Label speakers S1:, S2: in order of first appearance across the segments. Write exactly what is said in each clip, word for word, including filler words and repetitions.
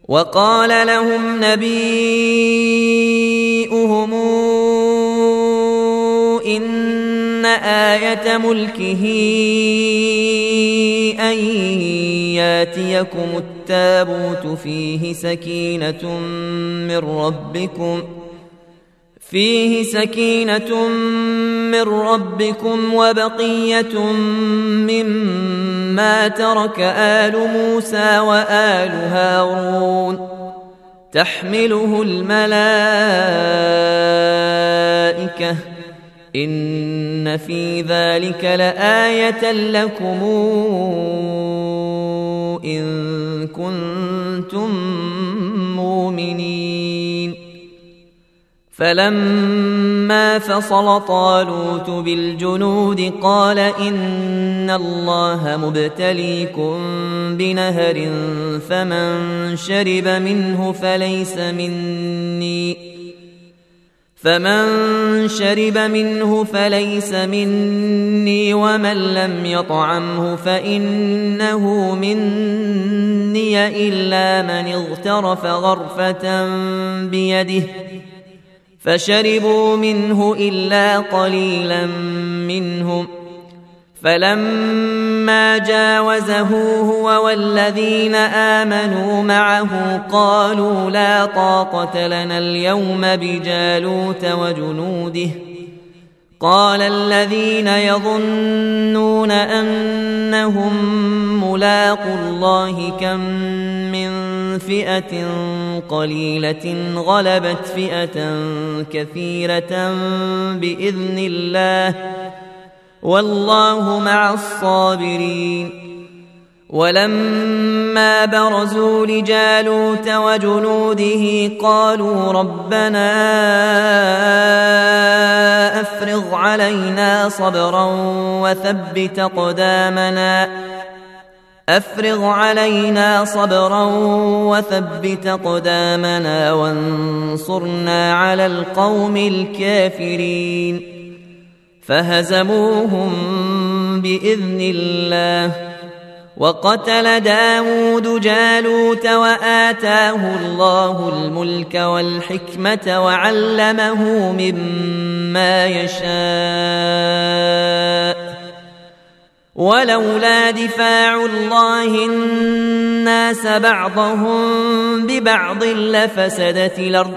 S1: وقال لهم نبيئهم إن آية ملكه أن ياتيكم التابوت فيه سكينة من ربكم فيه سكينة من ربكم وبقية مما ترك آل موسى وآل هارون تحمله الملائكة إن في ذلك لآية لكم إن كنتم مؤمنين. فلما فصل طالوت بالجنود قال إن الله مبتليكم بنهر فمن شرب منه فليس مني فمن شرب منه فليس مني ومن لم يطعمه فإنه مني إلا من اغترف غرفة بيده فشربوا منه إلا قليلا منهم. فلما جاوزه هو والذين آمنوا معه قالوا لا طاقة لنا اليوم بجالوت وجنوده. قال الذين يظنون أنهم ملاقو الله كم من فئة قليلة غلبت فئة كثيرة بإذن الله والله مع الصابرين. ولما برزوا لجالوت وجنوده قالوا ربنا أفرغ علينا صبرا وثبت أقدامنا أفرغ علينا صبرا وثبت أقدامنا وانصرنا على القوم الكافرين. فهزموهم بإذن الله. وقتل داود جالوت وآتاه الله الملك والحكمة وعلمه مما يشاء ولولا دفاع الله الناس بعضهم ببعض لفسدت الأرض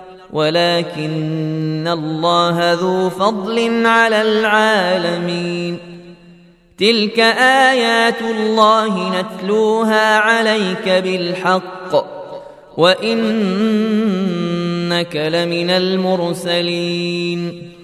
S1: ولكن الله ذو فضل على العالمين. تلك آيات الله نتلوها عليك بالحق وإنك لمن المرسلين.